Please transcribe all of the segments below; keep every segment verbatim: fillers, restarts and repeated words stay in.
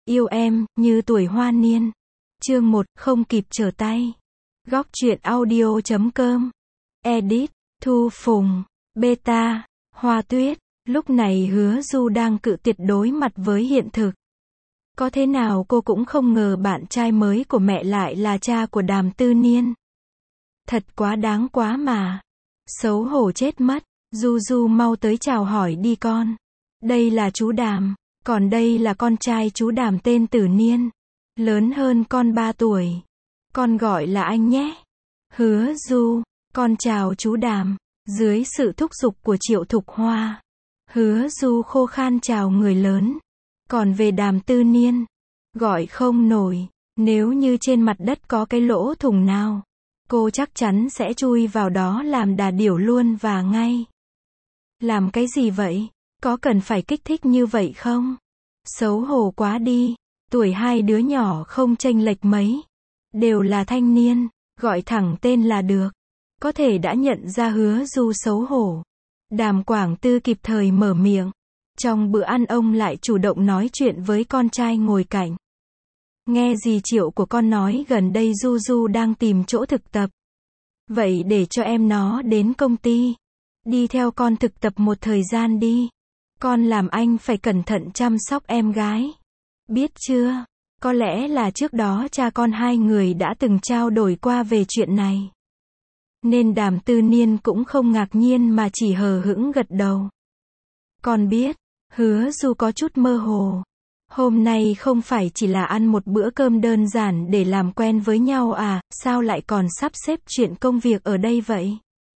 Yêu em, như tuổi hoa niên. Chương một, không kịp trở tay. Góc truyện audio chấm com. Edit, Thu Phùng, Beta, Hoa Tuyết. Lúc này Hứa Du đang cự tuyệt đối mặt với hiện thực. Có thế nào cô cũng không ngờ bạn trai mới của mẹ lại là cha của Đàm Tư Niên. Thật quá đáng quá mà. Xấu hổ chết mất. Du Du mau tới chào hỏi đi con. Đây là chú Đàm, còn đây là con trai chú Đàm tên Tử Niên. Lớn hơn con ba tuổi. Con gọi là anh nhé. Hứa Du, con chào chú Đàm. Dưới sự thúc giục của Triệu Thục Hoa, Hứa Du khô khan chào người lớn. Còn về Đàm Tư Niên, gọi không nổi. Nếu như trên mặt đất có cái lỗ thủng nào, cô chắc chắn sẽ chui vào đó làm đà điểu luôn và ngay. Làm cái gì vậy? Có cần phải kích thích như vậy không? Xấu hổ quá đi. Tuổi hai đứa nhỏ không chênh lệch mấy. Đều là thanh niên, gọi thẳng tên là được. Có thể đã nhận ra Hứa Du xấu hổ. Đàm Quảng Tư kịp thời mở miệng. Trong bữa ăn ông lại chủ động nói chuyện với con trai ngồi cạnh. Nghe dì Triệu của con nói gần đây Du Du đang tìm chỗ thực tập. Vậy để cho em nó đến công ty. Đi theo con thực tập một thời gian đi. Con làm anh phải cẩn thận chăm sóc em gái. Biết chưa? Có lẽ là trước đó cha con hai người đã từng trao đổi qua về chuyện này. Nên Đàm Tư Niên cũng không ngạc nhiên mà chỉ hờ hững gật đầu. Con biết. Hứa Du có chút mơ hồ. Hôm nay không phải chỉ là ăn một bữa cơm đơn giản để làm quen với nhau à, sao lại còn sắp xếp chuyện công việc ở đây vậy?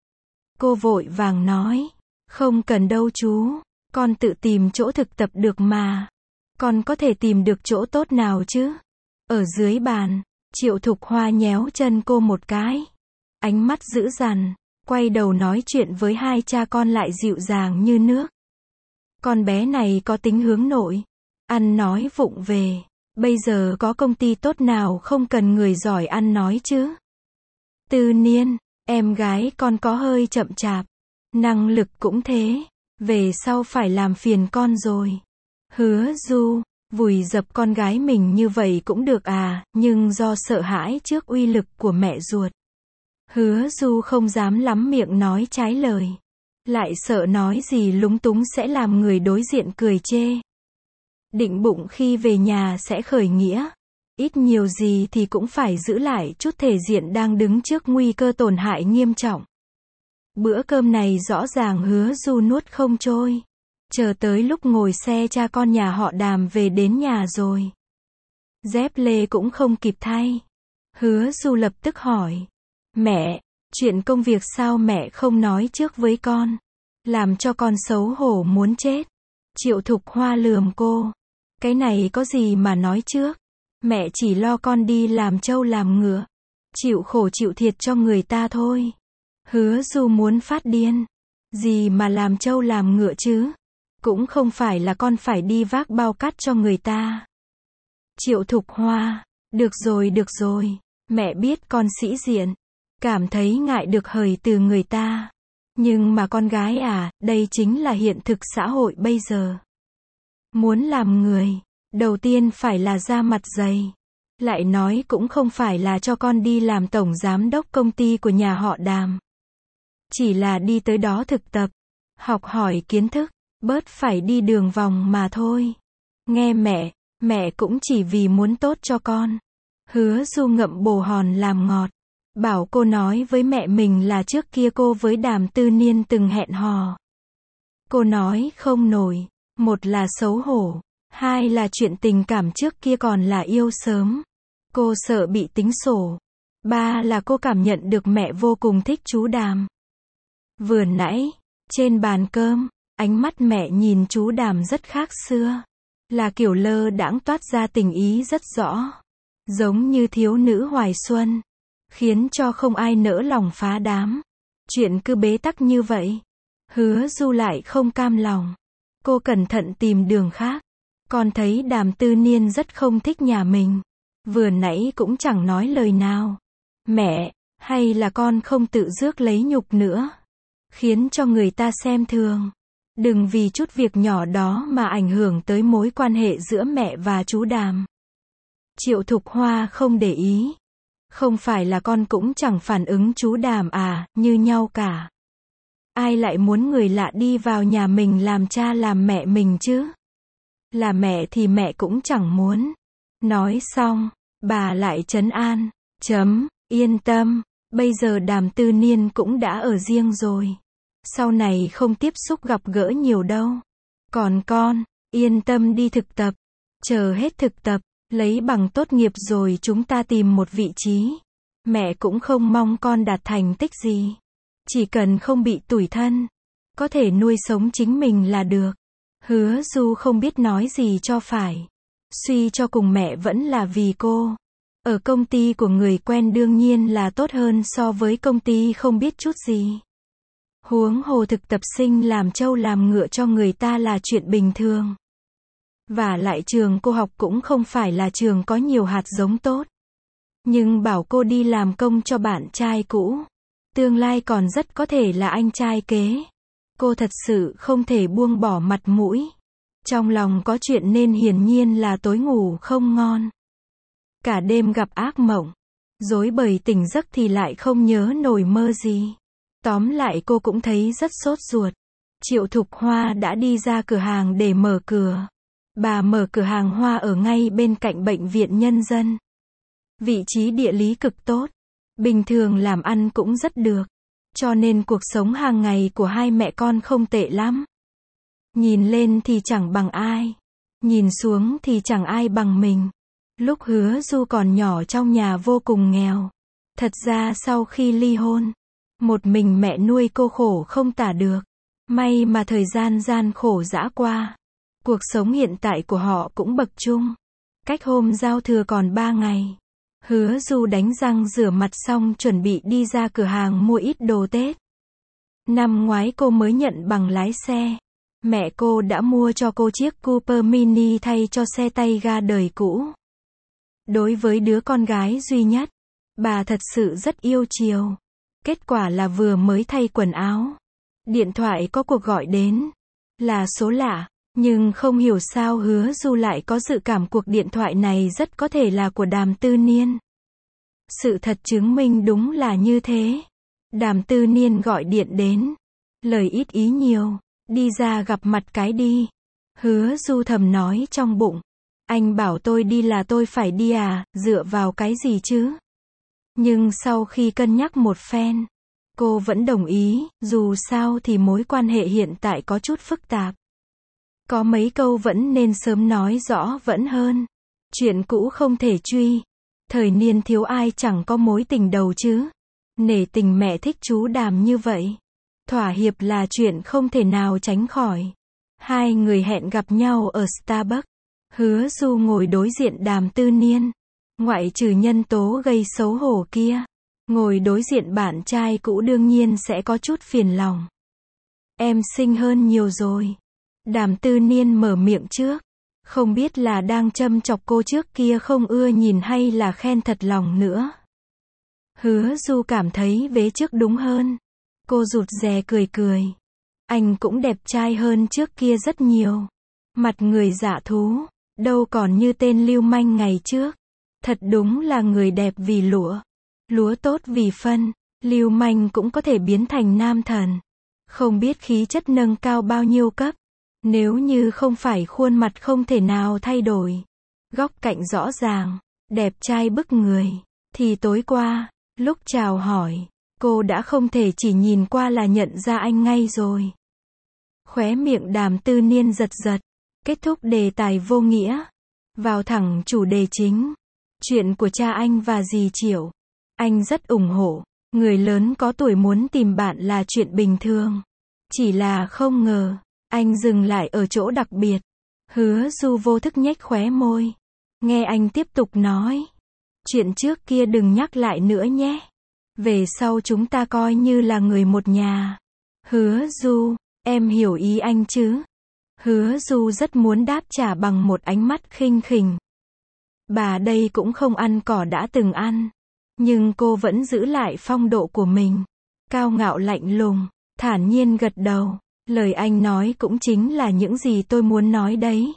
Cô vội vàng nói. Không cần đâu chú. Con tự tìm chỗ thực tập được mà. Con có thể tìm được chỗ tốt nào chứ? Ở dưới bàn, Triệu Thục Hoa nhéo chân cô một cái. Ánh mắt dữ dằn, quay đầu nói chuyện với hai cha con lại dịu dàng như nước. Con bé này có tính hướng nội. Ăn nói vụng về. Bây giờ có công ty tốt nào không cần người giỏi ăn nói chứ? Tư Niên, em gái con có hơi chậm chạp. Năng lực cũng thế. Về sau phải làm phiền con rồi. Hứa Du, vùi dập con gái mình như vậy cũng được à, nhưng do sợ hãi trước uy lực của mẹ ruột. Hứa Du không dám lắm miệng nói trái lời. Lại sợ nói gì lúng túng sẽ làm người đối diện cười chê. Định bụng khi về nhà sẽ khởi nghĩa. Ít nhiều gì thì cũng phải giữ lại chút thể diện đang đứng trước nguy cơ tổn hại nghiêm trọng. Bữa cơm này rõ ràng Hứa Du nuốt không trôi. Chờ tới lúc ngồi xe cha con nhà họ Đàm về đến nhà rồi. Dép lê cũng không kịp thay. Hứa Du lập tức hỏi. Mẹ, chuyện công việc sao mẹ không nói trước với con? Làm cho con xấu hổ muốn chết. Triệu Thục Hoa lườm cô. Cái này có gì mà nói trước? Mẹ chỉ lo con đi làm trâu làm ngựa. Chịu khổ chịu thiệt cho người ta thôi. Hứa Du muốn phát điên. Gì mà làm trâu làm ngựa chứ? Cũng không phải là con phải đi vác bao cát cho người ta. Triệu Thục Hoa. Được rồi được rồi. Mẹ biết con sĩ diện. Cảm thấy ngại được hời từ người ta. Nhưng mà con gái à, đây chính là hiện thực xã hội bây giờ. Muốn làm người, đầu tiên phải là da mặt dày. Lại nói cũng không phải là cho con đi làm tổng giám đốc công ty của nhà họ Đàm. Chỉ là đi tới đó thực tập, học hỏi kiến thức, bớt phải đi đường vòng mà thôi. Nghe mẹ, mẹ cũng chỉ vì muốn tốt cho con. Hứa Du ngậm bồ hòn làm ngọt. Bảo cô nói với mẹ mình là trước kia cô với Đàm Tư Niên từng hẹn hò. Cô nói không nổi. Một là xấu hổ. Hai là chuyện tình cảm trước kia còn là yêu sớm. Cô sợ bị tính sổ. Ba là cô cảm nhận được mẹ vô cùng thích chú Đàm. Vừa nãy, trên bàn cơm, ánh mắt mẹ nhìn chú Đàm rất khác xưa. Là kiểu lơ đãng toát ra tình ý rất rõ. Giống như thiếu nữ hoài xuân. Khiến cho không ai nỡ lòng phá đám. Chuyện cứ bế tắc như vậy. Hứa Du lại không cam lòng. Cô cẩn thận tìm đường khác. Con thấy Đàm Tư Niên rất không thích nhà mình. Vừa nãy cũng chẳng nói lời nào. Mẹ, hay là con không tự rước lấy nhục nữa. Khiến cho người ta xem thường. Đừng vì chút việc nhỏ đó mà ảnh hưởng tới mối quan hệ giữa mẹ và chú Đàm. Triệu Thục Hoa không để ý. Không phải là con cũng chẳng phản ứng chú Đàm à, như nhau cả. Ai lại muốn người lạ đi vào nhà mình làm cha làm mẹ mình chứ? Là mẹ thì mẹ cũng chẳng muốn. Nói xong, bà lại trấn an. Chấm, yên tâm, bây giờ Đàm Tư Niên cũng đã ở riêng rồi. Sau này không tiếp xúc gặp gỡ nhiều đâu. Còn con, yên tâm đi thực tập. Chờ hết thực tập, lấy bằng tốt nghiệp rồi chúng ta tìm một vị trí. Mẹ cũng không mong con đạt thành tích gì. Chỉ cần không bị tủi thân. Có thể nuôi sống chính mình là được. Hứa Du không biết nói gì cho phải. Suy cho cùng mẹ vẫn là vì cô. Ở công ty của người quen đương nhiên là tốt hơn so với công ty không biết chút gì. Huống hồ thực tập sinh làm trâu làm ngựa cho người ta là chuyện bình thường. Và lại trường cô học cũng không phải là trường có nhiều hạt giống tốt. Nhưng bảo cô đi làm công cho bạn trai cũ. Tương lai còn rất có thể là anh trai kế. Cô thật sự không thể buông bỏ mặt mũi. Trong lòng có chuyện nên hiển nhiên là tối ngủ không ngon. Cả đêm gặp ác mộng. Rối bời tỉnh giấc thì lại không nhớ nổi mơ gì. Tóm lại cô cũng thấy rất sốt ruột. Triệu Thục Hoa đã đi ra cửa hàng để mở cửa. Bà mở cửa hàng hoa ở ngay bên cạnh bệnh viện nhân dân. Vị trí địa lý cực tốt. Bình thường làm ăn cũng rất được. Cho nên cuộc sống hàng ngày của hai mẹ con không tệ lắm. Nhìn lên thì chẳng bằng ai. Nhìn xuống thì chẳng ai bằng mình. Lúc Hứa Du còn nhỏ trong nhà vô cùng nghèo. Thật ra sau khi ly hôn, một mình mẹ nuôi cô khổ không tả được. May mà thời gian gian khổ dã qua. Cuộc sống hiện tại của họ cũng bậc chung. Cách hôm giao thừa còn ba ngày. Hứa Du đánh răng rửa mặt xong chuẩn bị đi ra cửa hàng mua ít đồ Tết. Năm ngoái cô mới nhận bằng lái xe. Mẹ cô đã mua cho cô chiếc Cooper Mini thay cho xe tay ga đời cũ. Đối với đứa con gái duy nhất, bà thật sự rất yêu chiều. Kết quả là vừa mới thay quần áo. Điện thoại có cuộc gọi đến. Là số lạ. Nhưng không hiểu sao Hứa Du lại có dự cảm cuộc điện thoại này rất có thể là của Đàm Tư Niên. Sự thật chứng minh đúng là như thế. Đàm Tư Niên gọi điện đến. Lời ít ý nhiều. Đi ra gặp mặt cái đi. Hứa Du thầm nói trong bụng. Anh bảo tôi đi là tôi phải đi à, dựa vào cái gì chứ? Nhưng sau khi cân nhắc một phen, cô vẫn đồng ý, dù sao thì mối quan hệ hiện tại có chút phức tạp. Có mấy câu vẫn nên sớm nói rõ vẫn hơn. Chuyện cũ không thể truy. Thời niên thiếu ai chẳng có mối tình đầu chứ. Nể tình mẹ thích chú Đàm như vậy. Thỏa hiệp là chuyện không thể nào tránh khỏi. Hai người hẹn gặp nhau ở Starbucks. Hứa Du ngồi đối diện Đàm Tư Niên. Ngoại trừ nhân tố gây xấu hổ kia. Ngồi đối diện bạn trai cũ đương nhiên sẽ có chút phiền lòng. Em xinh hơn nhiều rồi. Đàm Tư Niên mở miệng trước. Không biết là đang châm chọc cô trước kia không ưa nhìn hay là khen thật lòng nữa. Hứa Du cảm thấy vế trước đúng hơn. Cô rụt rè cười cười. Anh cũng đẹp trai hơn trước kia rất nhiều. Mặt người dạ thú. Đâu còn như tên lưu manh ngày trước. Thật đúng là người đẹp vì lụa. Lúa tốt vì phân. Lưu manh cũng có thể biến thành nam thần. Không biết khí chất nâng cao bao nhiêu cấp. Nếu như không phải khuôn mặt không thể nào thay đổi. Góc cạnh rõ ràng. Đẹp trai bức người. Thì tối qua, lúc chào hỏi, cô đã không thể chỉ nhìn qua là nhận ra anh ngay rồi. Khóe miệng Đàm Tư Niên giật giật. Kết thúc đề tài vô nghĩa. Vào thẳng chủ đề chính. Chuyện của cha anh và dì Triệu. Anh rất ủng hộ. Người lớn có tuổi muốn tìm bạn là chuyện bình thường. Chỉ là không ngờ, anh dừng lại ở chỗ đặc biệt. Hứa Du vô thức nhếch khóe môi. Nghe anh tiếp tục nói. Chuyện trước kia đừng nhắc lại nữa nhé. Về sau chúng ta coi như là người một nhà. Hứa Du, em hiểu ý anh chứ? Hứa Du rất muốn đáp trả bằng một ánh mắt khinh khỉnh. Bà đây cũng không ăn cỏ đã từng ăn. Nhưng cô vẫn giữ lại phong độ của mình. Cao ngạo lạnh lùng, thản nhiên gật đầu. Lời anh nói cũng chính là những gì tôi muốn nói đấy.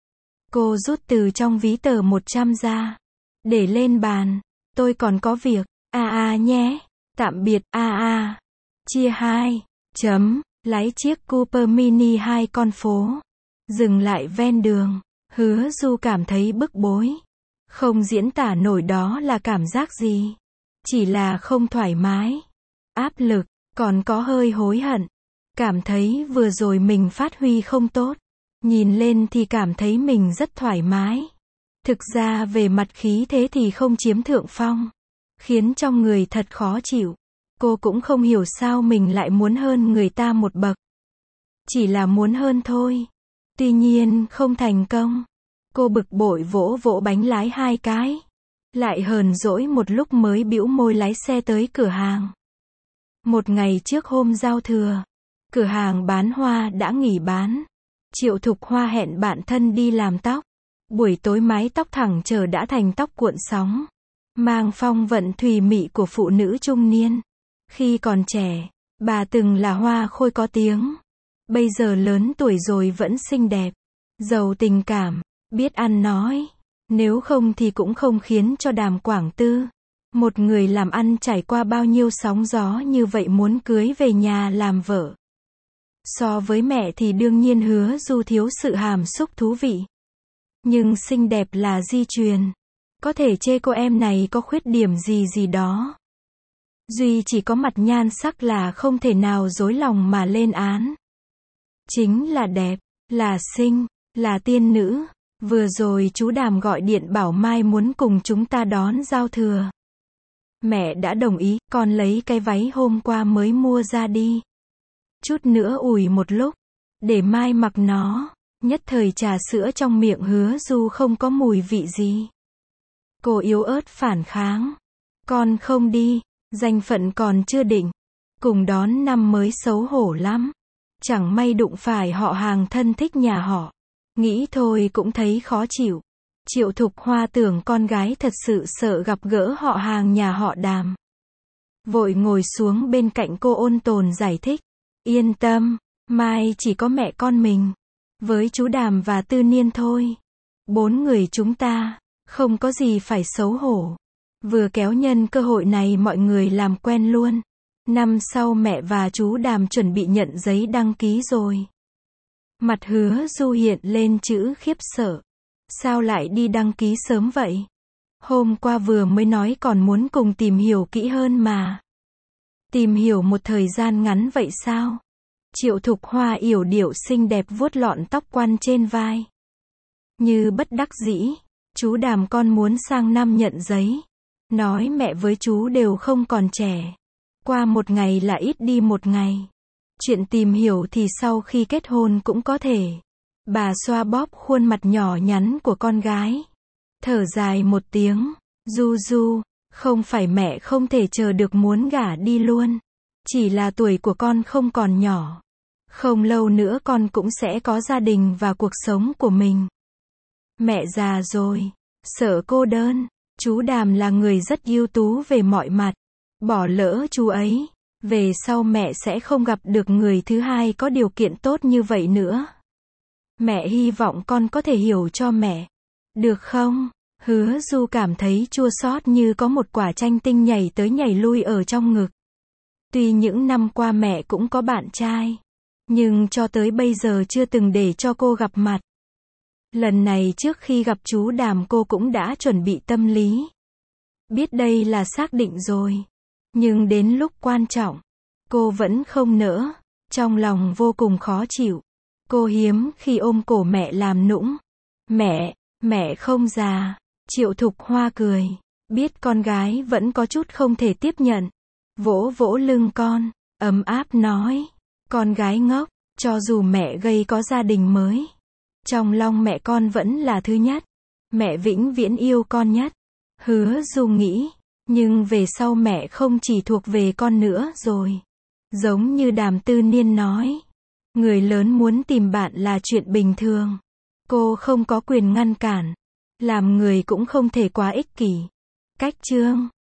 Cô rút từ trong ví tờ một trăm ra. Để lên bàn. Tôi còn có việc. À à nhé. Tạm biệt. À à. Chia hai. Chấm. Lái chiếc Cooper Mini hai con phố. Dừng lại ven đường. Hứa Du cảm thấy bức bối. Không diễn tả nổi đó là cảm giác gì. Chỉ là không thoải mái. Áp lực. Còn có hơi hối hận. Cảm thấy vừa rồi mình phát huy không tốt. Nhìn lên thì cảm thấy mình rất thoải mái. Thực ra về mặt khí thế thì không chiếm thượng phong. Khiến trong người thật khó chịu. Cô cũng không hiểu sao mình lại muốn hơn người ta một bậc. Chỉ là muốn hơn thôi. Tuy nhiên không thành công. Cô bực bội vỗ vỗ bánh lái hai cái. Lại hờn dỗi một lúc mới bĩu môi lái xe tới cửa hàng. Một ngày trước hôm giao thừa. Cửa hàng bán hoa đã nghỉ bán. Triệu Thục Hoa hẹn bạn thân đi làm tóc. Buổi tối mái tóc thẳng chờ đã thành tóc cuộn sóng. Mang phong vận thùy mị của phụ nữ trung niên. Khi còn trẻ, bà từng là hoa khôi có tiếng. Bây giờ lớn tuổi rồi vẫn xinh đẹp. Giàu tình cảm, biết ăn nói. Nếu không thì cũng không khiến cho Đàm Quảng Tư. Một người làm ăn trải qua bao nhiêu sóng gió như vậy muốn cưới về nhà làm vợ. So với mẹ thì đương nhiên Hứa Du thiếu sự hàm xúc thú vị. Nhưng xinh đẹp là di truyền. Có thể chê cô em này có khuyết điểm gì gì đó. Duy chỉ có mặt nhan sắc là không thể nào dối lòng mà lên án. Chính là đẹp, là xinh, là tiên nữ. Vừa rồi chú Đàm gọi điện bảo mai muốn cùng chúng ta đón giao thừa. Mẹ đã đồng ý, con lấy cái váy hôm qua mới mua ra đi. Chút nữa ủi một lúc, để mai mặc nó. Nhất thời trà sữa trong miệng Hứa Du không có mùi vị gì. Cô yếu ớt phản kháng. Con không đi, danh phận còn chưa định. Cùng đón năm mới xấu hổ lắm. Chẳng may đụng phải họ hàng thân thích nhà họ. Nghĩ thôi cũng thấy khó chịu. Triệu Thục Hoa tưởng con gái thật sự sợ gặp gỡ họ hàng nhà họ Đàm. Vội ngồi xuống bên cạnh cô ôn tồn giải thích. Yên tâm, mai chỉ có mẹ con mình. Với chú Đàm và Tư Niên thôi. Bốn người chúng ta, không có gì phải xấu hổ. Vừa kéo nhân cơ hội này mọi người làm quen luôn. Năm sau mẹ và chú Đàm chuẩn bị nhận giấy đăng ký rồi. Mặt Hứa Du hiện lên chữ khiếp sợ. Sao lại đi đăng ký sớm vậy? Hôm qua vừa mới nói còn muốn cùng tìm hiểu kỹ hơn mà. Tìm hiểu một thời gian ngắn vậy sao? Triệu Thục Hoa yểu điệu xinh đẹp vuốt lọn tóc quăn trên vai. Như bất đắc dĩ, chú Đàm con muốn sang năm nhận giấy. Nói mẹ với chú đều không còn trẻ. Qua một ngày là ít đi một ngày. Chuyện tìm hiểu thì sau khi kết hôn cũng có thể. Bà xoa bóp khuôn mặt nhỏ nhắn của con gái. Thở dài một tiếng. Du Du, không phải mẹ không thể chờ được muốn gả đi luôn. Chỉ là tuổi của con không còn nhỏ. Không lâu nữa con cũng sẽ có gia đình và cuộc sống của mình. Mẹ già rồi, sợ cô đơn. Chú Đàm là người rất ưu tú về mọi mặt. Bỏ lỡ chú ấy, về sau mẹ sẽ không gặp được người thứ hai có điều kiện tốt như vậy nữa. Mẹ hy vọng con có thể hiểu cho mẹ. Được không? Hứa Du cảm thấy chua xót như có một quả chanh tinh nhảy tới nhảy lui ở trong ngực. Tuy những năm qua mẹ cũng có bạn trai, nhưng cho tới bây giờ chưa từng để cho cô gặp mặt. Lần này trước khi gặp chú Đàm cô cũng đã chuẩn bị tâm lý. Biết đây là xác định rồi. Nhưng đến lúc quan trọng, cô vẫn không nỡ. Trong lòng vô cùng khó chịu. Cô hiếm khi ôm cổ mẹ làm nũng. Mẹ, mẹ không già. Triệu Thục Hoa cười. Biết con gái vẫn có chút không thể tiếp nhận. Vỗ vỗ lưng con, ấm áp nói. Con gái ngốc, cho dù mẹ gây có gia đình mới. Trong lòng mẹ con vẫn là thứ nhất. Mẹ vĩnh viễn yêu con nhất. Hứa Du nghĩ. Nhưng về sau mẹ không chỉ thuộc về con nữa rồi. Giống như Đàm Tư Niên nói. Người lớn muốn tìm bạn là chuyện bình thường. Cô không có quyền ngăn cản. Làm người cũng không thể quá ích kỷ. Cách chương